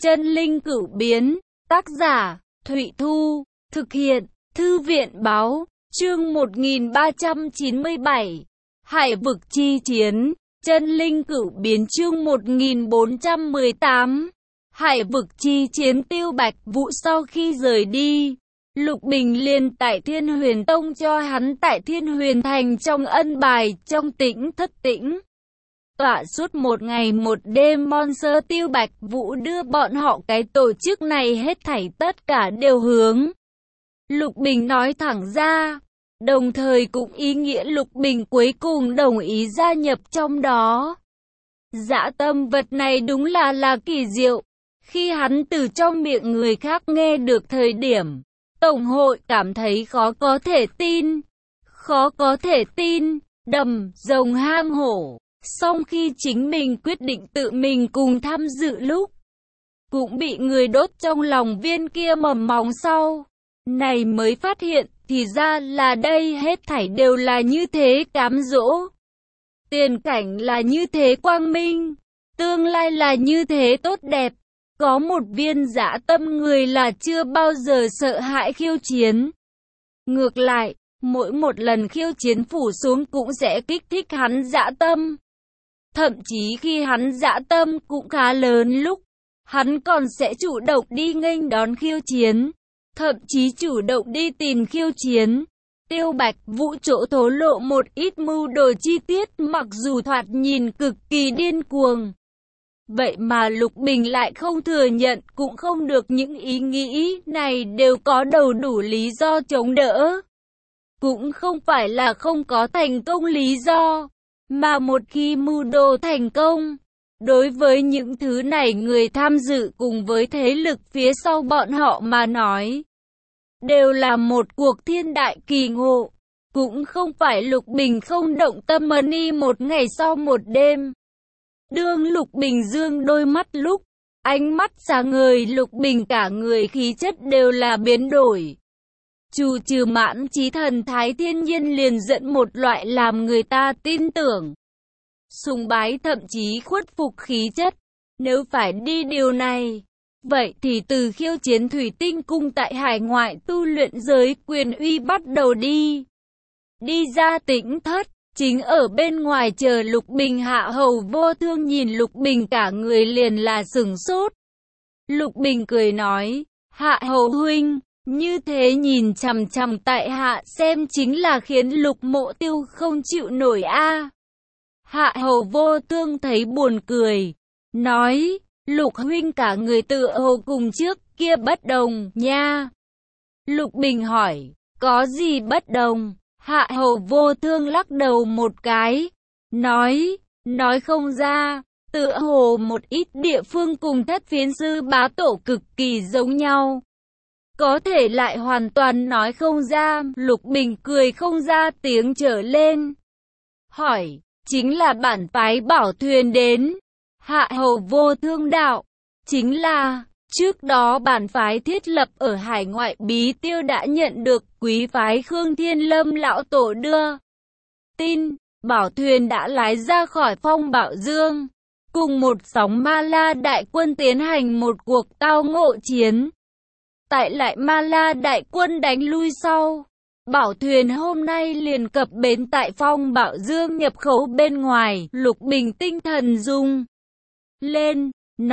Chân linh cửu biến, tác giả, Thụy Thu, thực hiện, Thư viện báo, chương 1397, Hải vực chi chiến, chân linh cửu biến chương 1418, Hải vực chi chiến. Tiêu Bạch Vũ sau khi rời đi, Lục Bình liền tại Thiên Huyền Tông cho hắn tại Thiên Huyền Thành trong ân bài, trong tĩnh thất tĩnh tọa suốt một ngày một đêm. Monster Tiêu Bạch Vũ đưa bọn họ cái tổ chức này hết thảy tất cả đều hướng Lục Bình nói thẳng ra, đồng thời cũng ý nghĩa Lục Bình cuối cùng đồng ý gia nhập trong đó. Dã tâm vật này đúng là kỳ diệu. Khi hắn từ trong miệng người khác nghe được thời điểm, Tổng hội cảm thấy khó có thể tin, đầm, rồng ham hổ. Song khi chính mình quyết định tự mình cùng tham dự lúc, cũng bị người đốt trong lòng viên kia mầm móng sau. Này mới phát hiện, thì ra là đây hết thảy đều là như thế cám dỗ. Tiền cảnh là như thế quang minh, tương lai là như thế tốt đẹp. Có một viên dã tâm người là chưa bao giờ sợ hãi khiêu chiến. Ngược lại, mỗi một lần khiêu chiến phủ xuống cũng sẽ kích thích hắn dã tâm. Thậm chí khi hắn dã tâm cũng khá lớn lúc, hắn còn sẽ chủ động đi nghênh đón khiêu chiến, thậm chí chủ động đi tìm khiêu chiến. Tiêu Bạch Vũ chỗ thổ lộ một ít mưu đồ chi tiết mặc dù thoạt nhìn cực kỳ điên cuồng. Vậy mà Lục Bình lại không thừa nhận, cũng không được. Những ý nghĩ này đều có đầy đủ lý do chống đỡ. Cũng không phải là không có thành công lý do, mà một khi mưu đồ thành công, đối với những thứ này người tham dự cùng với thế lực phía sau bọn họ mà nói, đều là một cuộc thiên đại kỳ ngộ. Cũng không phải Lục Bình không động tâm đi một ngày sau một đêm. Đương Lục Bình dương đôi mắt lúc, ánh mắt sáng ngời, Lục Bình cả người khí chất đều là biến đổi. Trừ mãn chí thần thái thiên nhiên liền dẫn một loại làm người ta tin tưởng, sùng bái thậm chí khuất phục khí chất. Nếu phải đi điều này, vậy thì từ khiêu chiến Thủy Tinh Cung tại hải ngoại tu luyện giới quyền uy bắt đầu đi ra tĩnh thất. Chính ở bên ngoài chờ Lục Bình. Hạ Hầu Vô Thương nhìn Lục Bình cả người liền là sửng sốt. Lục Bình cười nói, Hạ Hầu huynh, như thế nhìn chằm chằm tại hạ xem chính là khiến Lục Mộ Tiêu không chịu nổi a. Hạ Hầu Vô Thương thấy buồn cười, nói, Lục huynh cả người tựa hồ cùng trước kia bất đồng nha. Lục Bình hỏi, có gì bất đồng? Hạ Hầu Vô Thương lắc đầu một cái, nói không ra. Tựa hồ một ít địa phương cùng Thất Phiến Sư Bá Tổ cực kỳ giống nhau, có thể lại hoàn toàn nói không ra. Lục Bình cười không ra tiếng trở lên, hỏi, chính là bản phái Bảo Thuyền đến? Hạ Hầu Vô Thương đạo, chính là, trước đó bản phái thiết lập ở hải ngoại Bí Tiêu đã nhận được quý phái Khương Thiên Lâm lão tổ đưa tin, Bảo Thuyền đã lái ra khỏi Phong Bảo Dương, cùng một sóng Ma La đại quân tiến hành một cuộc tao ngộ chiến. Tại lại Ma La đại quân đánh lui sau, Bảo Thuyền hôm nay liền cập bến tại Phong Bảo Dương nhập khẩu bên ngoài. Lục Bình tinh thần rung lên,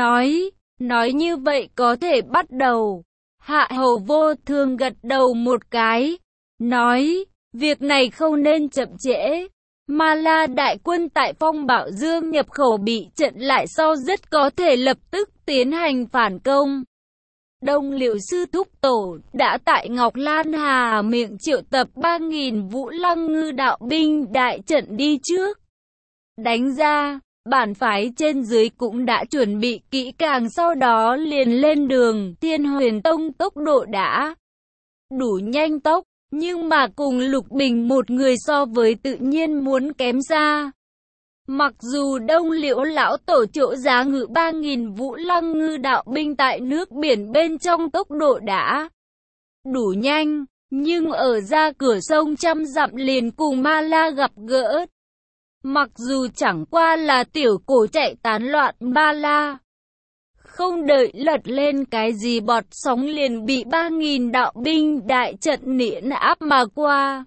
nói như vậy có thể bắt đầu. Hạ Hầu Vô Thương gật đầu một cái, nói, việc này không nên chậm trễ. Ma La đại quân tại Phong Bảo Dương nhập khẩu bị chặn lại sau rất có thể lập tức tiến hành phản công. Đông Liễu Sư Thúc Tổ đã tại Ngọc Lan Hà miệng triệu tập 3.000 Vũ Lăng Ngư đạo binh đại trận đi trước đánh ra. Bản phái trên dưới cũng đã chuẩn bị kỹ càng, sau đó liền lên đường. Thiên Huyền Tông tốc độ đã đủ nhanh tốc, nhưng mà cùng Lục Bình một người so với tự nhiên muốn kém xa. Mặc dù Đông Liễu lão tổ chỗ giá ngự 3.000 Vũ Lăng Ngư đạo binh tại nước biển bên trong tốc độ đã đủ nhanh, nhưng ở ra cửa sông trăm dặm liền cùng Ma La gặp gỡ. Mặc dù chẳng qua là tiểu cổ chạy tán loạn, Ma La Không đợi lật lên cái gì bọt sóng liền bị 3.000 đạo binh đại trận nghiền áp mà qua.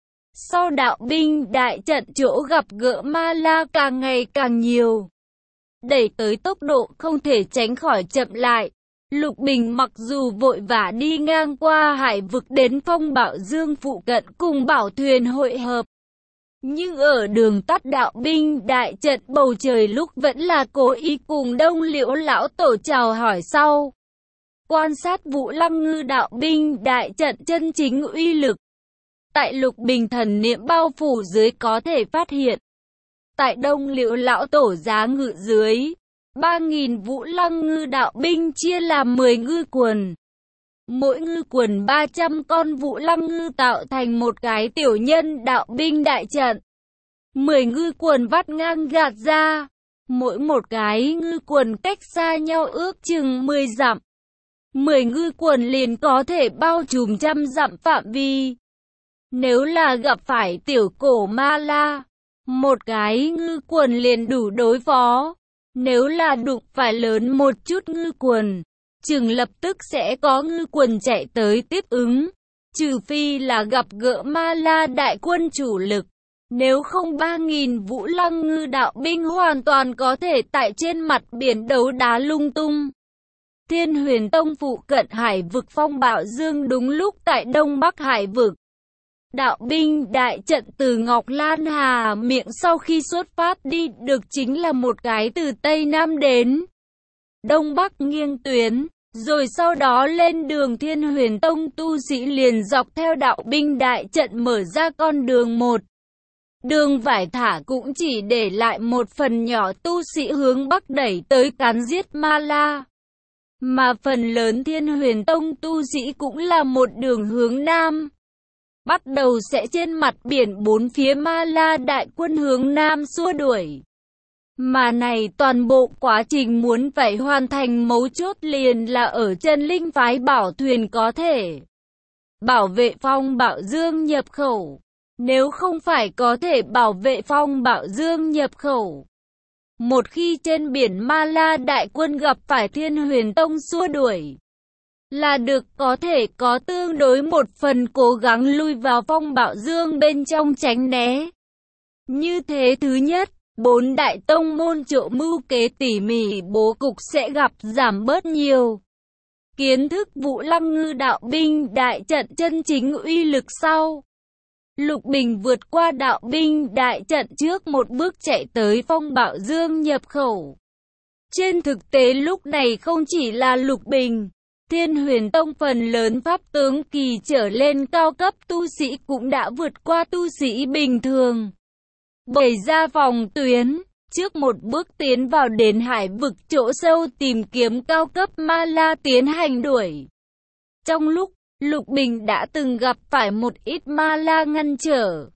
Sau đạo binh đại trận chỗ gặp gỡ ma la càng ngày càng nhiều, đẩy tới tốc độ không thể tránh khỏi chậm lại. Lục Bình mặc dù vội vã đi ngang qua hải vực đến Phong Bảo Dương phụ cận cùng bảo thuyền hội hợp, nhưng ở đường tắt đạo binh đại trận bầu trời lúc vẫn là cố ý cùng Đông Liễu lão tổ chào hỏi sau. Quan sát Vũ Lăng Ngư đạo binh đại trận chân chính uy lực, tại Lục Bình thần niệm bao phủ dưới có thể phát hiện. Tại Đông Liễu lão tổ giá ngự dưới, 3.000 Vũ Lăng Ngư đạo binh chia làm 10 ngư quần. Mỗi ngư quần 300 con Vũ Lăng Ngư tạo thành một cái tiểu nhân đạo binh đại trận. 10 ngư quần vắt ngang gạt ra, mỗi một cái ngư quần cách xa nhau ước chừng 10 dặm. 10 ngư quần liền có thể bao trùm trăm dặm phạm vi. Nếu là gặp phải tiểu cổ ma la, một cái ngư quần liền đủ đối phó. Nếu là đụng phải lớn một chút ngư quần, chừng lập tức sẽ có ngư quần chạy tới tiếp ứng. Trừ phi là gặp gỡ ma la đại quân chủ lực. Nếu không 3.000 Vũ Lăng Ngư đạo binh hoàn toàn có thể tại trên mặt biển đấu đá lung tung. Thiên Huyền Tông phụ cận hải vực Phong Bảo Dương đúng lúc tại Đông Bắc hải vực. Đạo binh đại trận từ Ngọc Lan Hà miệng sau khi xuất phát đi được chính là một cái từ Tây Nam đến Đông Bắc nghiêng tuyến, rồi sau đó lên đường. Thiên Huyền Tông tu sĩ liền dọc theo đạo binh đại trận mở ra con đường một. Đường vải thả cũng chỉ để lại một phần nhỏ tu sĩ hướng Bắc đẩy tới cắn giết ma la. Mà phần lớn Thiên Huyền Tông tu sĩ cũng là một đường hướng Nam. Bắt đầu sẽ trên mặt biển bốn phía ma la đại quân hướng Nam xua đuổi. Mà này toàn bộ quá trình muốn phải hoàn thành mấu chốt liền là ở chân linh phái bảo thuyền có thể bảo vệ Phong Bảo Dương nhập khẩu. Nếu không phải có thể bảo vệ Phong Bảo Dương nhập khẩu, một khi trên biển ma la đại quân gặp phải Thiên Huyền Tông xua đuổi, là được có thể có tương đối một phần cố gắng lui vào Phong Bảo Dương bên trong tránh né. Như thế thứ nhất, 4 đại tông môn chỗ mưu kế tỉ mỉ bố cục sẽ gặp giảm bớt nhiều. Kiến thức Vũ Lăng Ngư đạo binh đại trận chân chính uy lực sau, Lục Bình vượt qua đạo binh đại trận trước một bước chạy tới Phong Bảo Dương nhập khẩu. Trên thực tế lúc này không chỉ là Lục Bình, Thiên Huyền Tông phần lớn pháp tướng kỳ trở lên cao cấp tu sĩ cũng đã vượt qua tu sĩ bình thường. Bày ra phòng tuyến, trước một bước tiến vào đến hải vực chỗ sâu tìm kiếm cao cấp ma la tiến hành đuổi. Trong lúc Lục Bình đã từng gặp phải một ít ma la ngăn trở.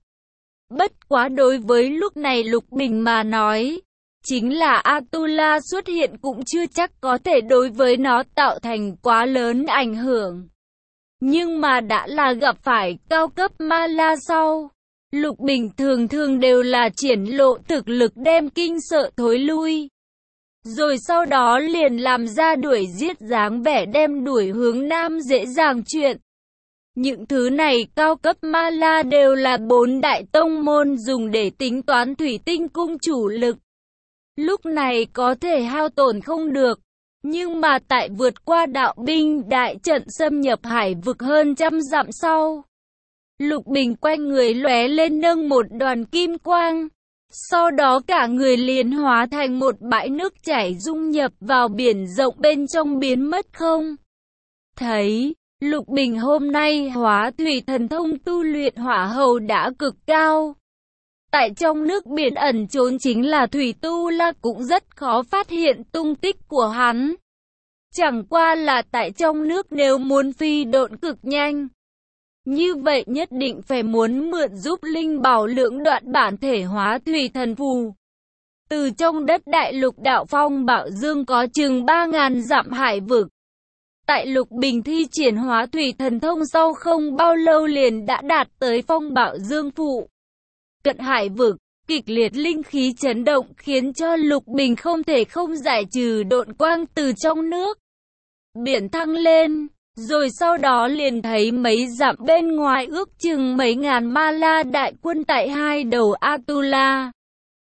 Bất quá đối với lúc này Lục Bình mà nói, chính là Atula xuất hiện cũng chưa chắc có thể đối với nó tạo thành quá lớn ảnh hưởng. Nhưng mà đã là gặp phải cao cấp ma la sau, Lục Bình thường thường đều là triển lộ thực lực đem kinh sợ thối lui. Rồi sau đó liền làm ra đuổi giết dáng vẻ đem đuổi hướng Nam dễ dàng chuyện. Những thứ này cao cấp ma la đều là 4 đại tông môn dùng để tính toán thủy tinh cung chủ lực. Lúc này có thể hao tổn không được, nhưng mà tại vượt qua đạo binh đại trận xâm nhập hải vực hơn trăm dặm sau, Lục Bình quanh người lóe lên nâng một đoàn kim quang. Sau đó cả người liền hóa thành một bãi nước chảy dung nhập vào biển rộng bên trong biến mất không thấy. Lục Bình hôm nay hóa thủy thần thông tu luyện hỏa hầu đã cực cao. Tại trong nước biển ẩn trốn chính là thủy tu la cũng rất khó phát hiện tung tích của hắn. Chẳng qua là tại trong nước nếu muốn phi độn cực nhanh, như vậy nhất định phải muốn mượn giúp linh bảo lưỡng đoạn bản thể hóa thủy thần phù. Từ trong đất đại lục đạo Phong Bảo Dương có chừng 3.000 dặm hải vực. Tại Lục Bình thi triển hóa thủy thần thông sau không bao lâu liền đã đạt tới Phong Bảo Dương phụ cận hải vực. kịch liệt linh khí chấn động khiến cho Lục Bình không thể không giải trừ độn quang từ trong nước biển thăng lên, rồi sau đó liền thấy mấy dặm bên ngoài ước chừng mấy ngàn ma la đại quân tại hai đầu Atula.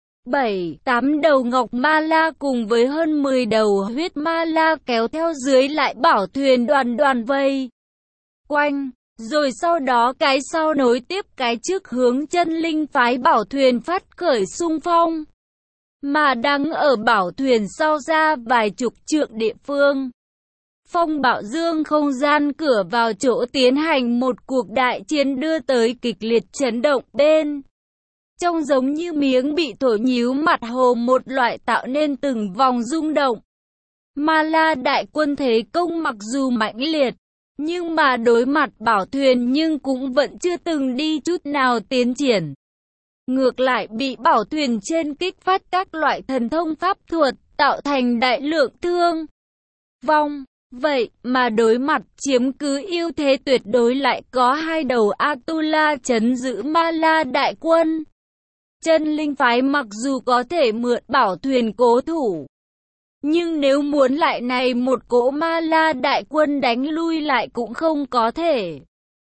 7-8 đầu ngọc ma la cùng với hơn 10 đầu huyết ma la kéo theo dưới lại bảo thuyền đoàn đoàn vây quanh, rồi sau đó cái sau nối tiếp cái trước hướng chân linh phái bảo thuyền phát khởi xung phong. Mà đang ở bảo thuyền sau ra vài chục trượng địa phương, Phong Bạo Dương không gian cửa vào chỗ tiến hành một cuộc đại chiến đưa tới kịch liệt chấn động bên trông giống như miếng bị thổi nhíu mặt hồ, một loại tạo nên từng vòng rung động. Ma la đại quân thế công mặc dù mãnh liệt, nhưng mà đối mặt bảo thuyền nhưng cũng vẫn chưa từng đi chút nào tiến triển. Ngược lại bị bảo thuyền trên kích phát các loại thần thông pháp thuật, tạo thành đại lượng thương vong. Vậy mà đối mặt chiếm cứ ưu thế tuyệt đối lại có hai đầu Atula trấn giữ ma la đại quân. Chân linh phái mặc dù có thể mượn bảo thuyền cố thủ, nhưng nếu muốn lại này một cỗ ma la đại quân đánh lui lại cũng không có thể.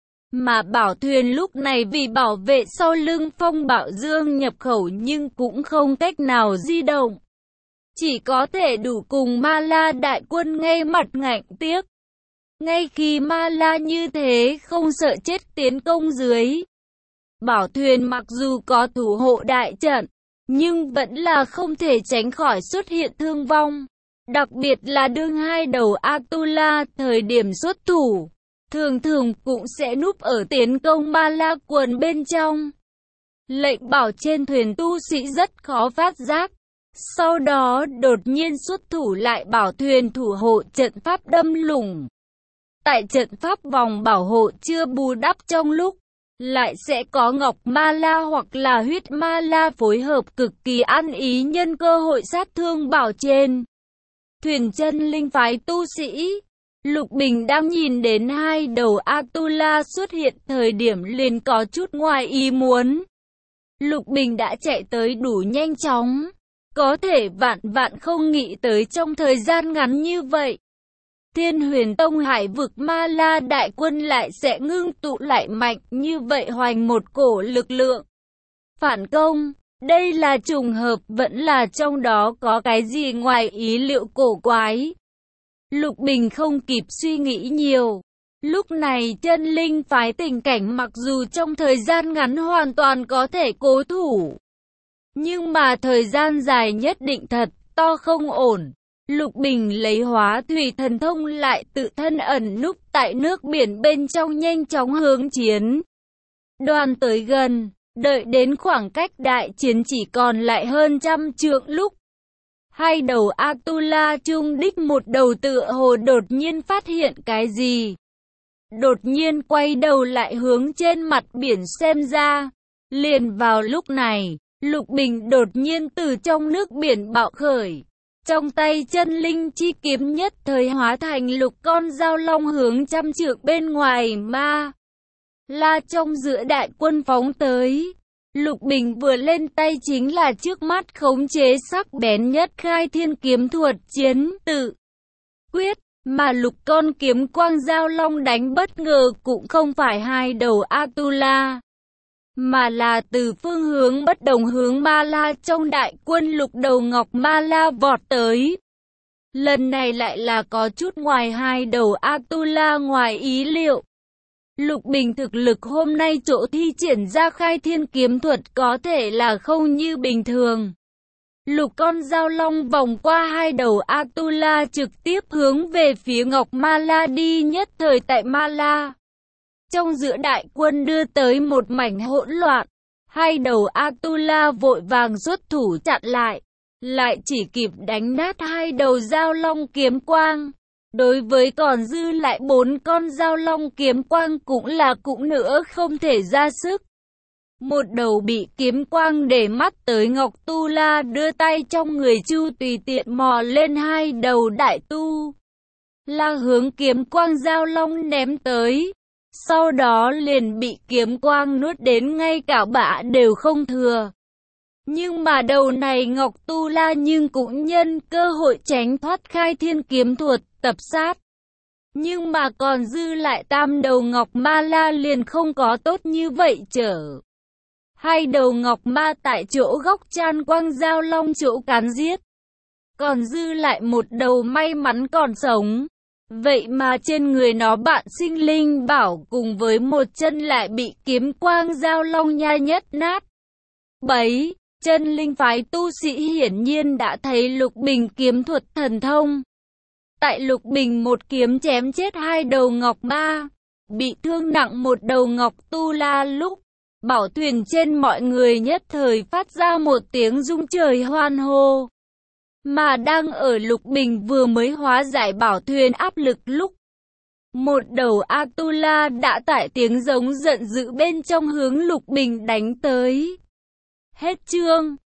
Mà bảo thuyền lúc này vì bảo vệ sau lưng Phong Bạo Dương nhập khẩu nhưng cũng không cách nào di động. Chỉ có thể đủ cùng ma la đại quân ngay mặt ngạnh tiếc. Ngay khi ma la như thế không sợ chết tiến công dưới bảo thuyền, mặc dù có thủ hộ đại trận, nhưng vẫn là không thể tránh khỏi xuất hiện thương vong. Đặc biệt là đương hai đầu Atula thời điểm xuất thủ, thường thường cũng sẽ núp ở tiến công ma la quần bên trong. Lệnh bảo trên thuyền tu sĩ rất khó phát giác. Sau đó đột nhiên xuất thủ lại bảo thuyền thủ hộ trận pháp đâm lủng. Tại trận pháp vòng bảo hộ chưa bù đắp trong lúc, lại sẽ có ngọc ma la hoặc là huyết ma la phối hợp cực kỳ ăn ý nhân cơ hội sát thương bảo trên thuyền chân linh phái tu sĩ. Lục Bình đang nhìn đến hai đầu Atula xuất hiện thời điểm liền có chút ngoài ý muốn. Lục Bình đã chạy tới đủ nhanh chóng, có thể vạn không nghĩ tới trong thời gian ngắn như vậy, Thiên Huyền Tông Hải vực ma la đại quân lại sẽ ngưng tụ lại mạnh như vậy hoành một cổ lực lượng phản công. Đây là trùng hợp vẫn là trong đó có cái gì ngoài ý liệu cổ quái. Lục Bình không kịp suy nghĩ nhiều. Lúc này chân linh phái tình cảnh mặc dù trong thời gian ngắn hoàn toàn có thể cố thủ, nhưng mà thời gian dài nhất định thật to không ổn. Lục Bình lấy hóa thủy thần thông lại tự thân ẩn núp tại nước biển bên trong nhanh chóng hướng chiến đoàn tới gần. Đợi đến khoảng cách đại chiến chỉ còn lại hơn trăm trượng lúc, hai đầu Atula chung đích một đầu tựa hồ đột nhiên phát hiện cái gì. Đột nhiên quay đầu lại hướng trên mặt biển xem ra. Liền vào lúc này, Lục Bình đột nhiên từ trong nước biển bạo khởi. Trong tay chân linh chi kiếm nhất thời hóa thành lục con dao long hướng trăm trượng bên ngoài ma la trong giữa đại quân phóng tới. Lục Bình vừa lên tay chính là trước mắt khống chế sắc bén nhất khai thiên kiếm thuật chiến tự quyết, mà lục con kiếm quang dao long đánh bất ngờ cũng không phải hai đầu Atula, mà là từ phương hướng bất đồng hướng ma la trong đại quân lục đầu ngọc ma la vọt tới. Lần này lại là có chút ngoài hai đầu Atula ngoài ý liệu. Lục Bình thực lực hôm nay chỗ thi triển ra khai thiên kiếm thuật có thể là không như bình thường. Lục con dao long vòng qua hai đầu Atula trực tiếp hướng về phía ngọc ma la đi, nhất thời tại ma la trong giữa đại quân đưa tới một mảnh hỗn loạn. Hai đầu Atula vội vàng xuất thủ chặn lại chỉ kịp đánh nát hai đầu dao long kiếm quang. Đối với còn dư lại 4 con dao long kiếm quang cũng nữa không thể ra sức. Một đầu bị kiếm quang để mắt tới Ngọc Tu La đưa tay trong người chu tùy tiện mò lên hai đầu đại tu la hướng kiếm quang dao long ném tới. Sau đó liền bị kiếm quang nuốt đến ngay cả bã đều không thừa. Nhưng mà đầu này Ngọc Tu La nhưng cũng nhân cơ hội tránh thoát khai thiên kiếm thuật, tập sát. Nhưng mà còn dư lại tam đầu Ngọc Ma La liền không có tốt như vậy trở. Hai đầu Ngọc Ma tại chỗ góc chan quang giao long chỗ cán giết. Còn dư lại một đầu may mắn còn sống. Vậy mà trên người nó bạn sinh linh bảo cùng với một chân lại bị kiếm quang giao long nhai nhất nát. Bấy, chân linh phái tu sĩ hiển nhiên đã thấy Lục Bình kiếm thuật thần thông. Tại Lục Bình một kiếm chém chết hai đầu Ngọc Ma, bị thương nặng một đầu Ngọc Tu La lúc, bảo thuyền trên mọi người nhất thời phát ra một tiếng rung trời hoan hô. Mà đang ở Lục Bình vừa mới hóa giải bảo thuyền áp lực lúc, một đầu Atula đã tại tiếng giống giận dữ bên trong hướng Lục Bình đánh tới. Hết chương.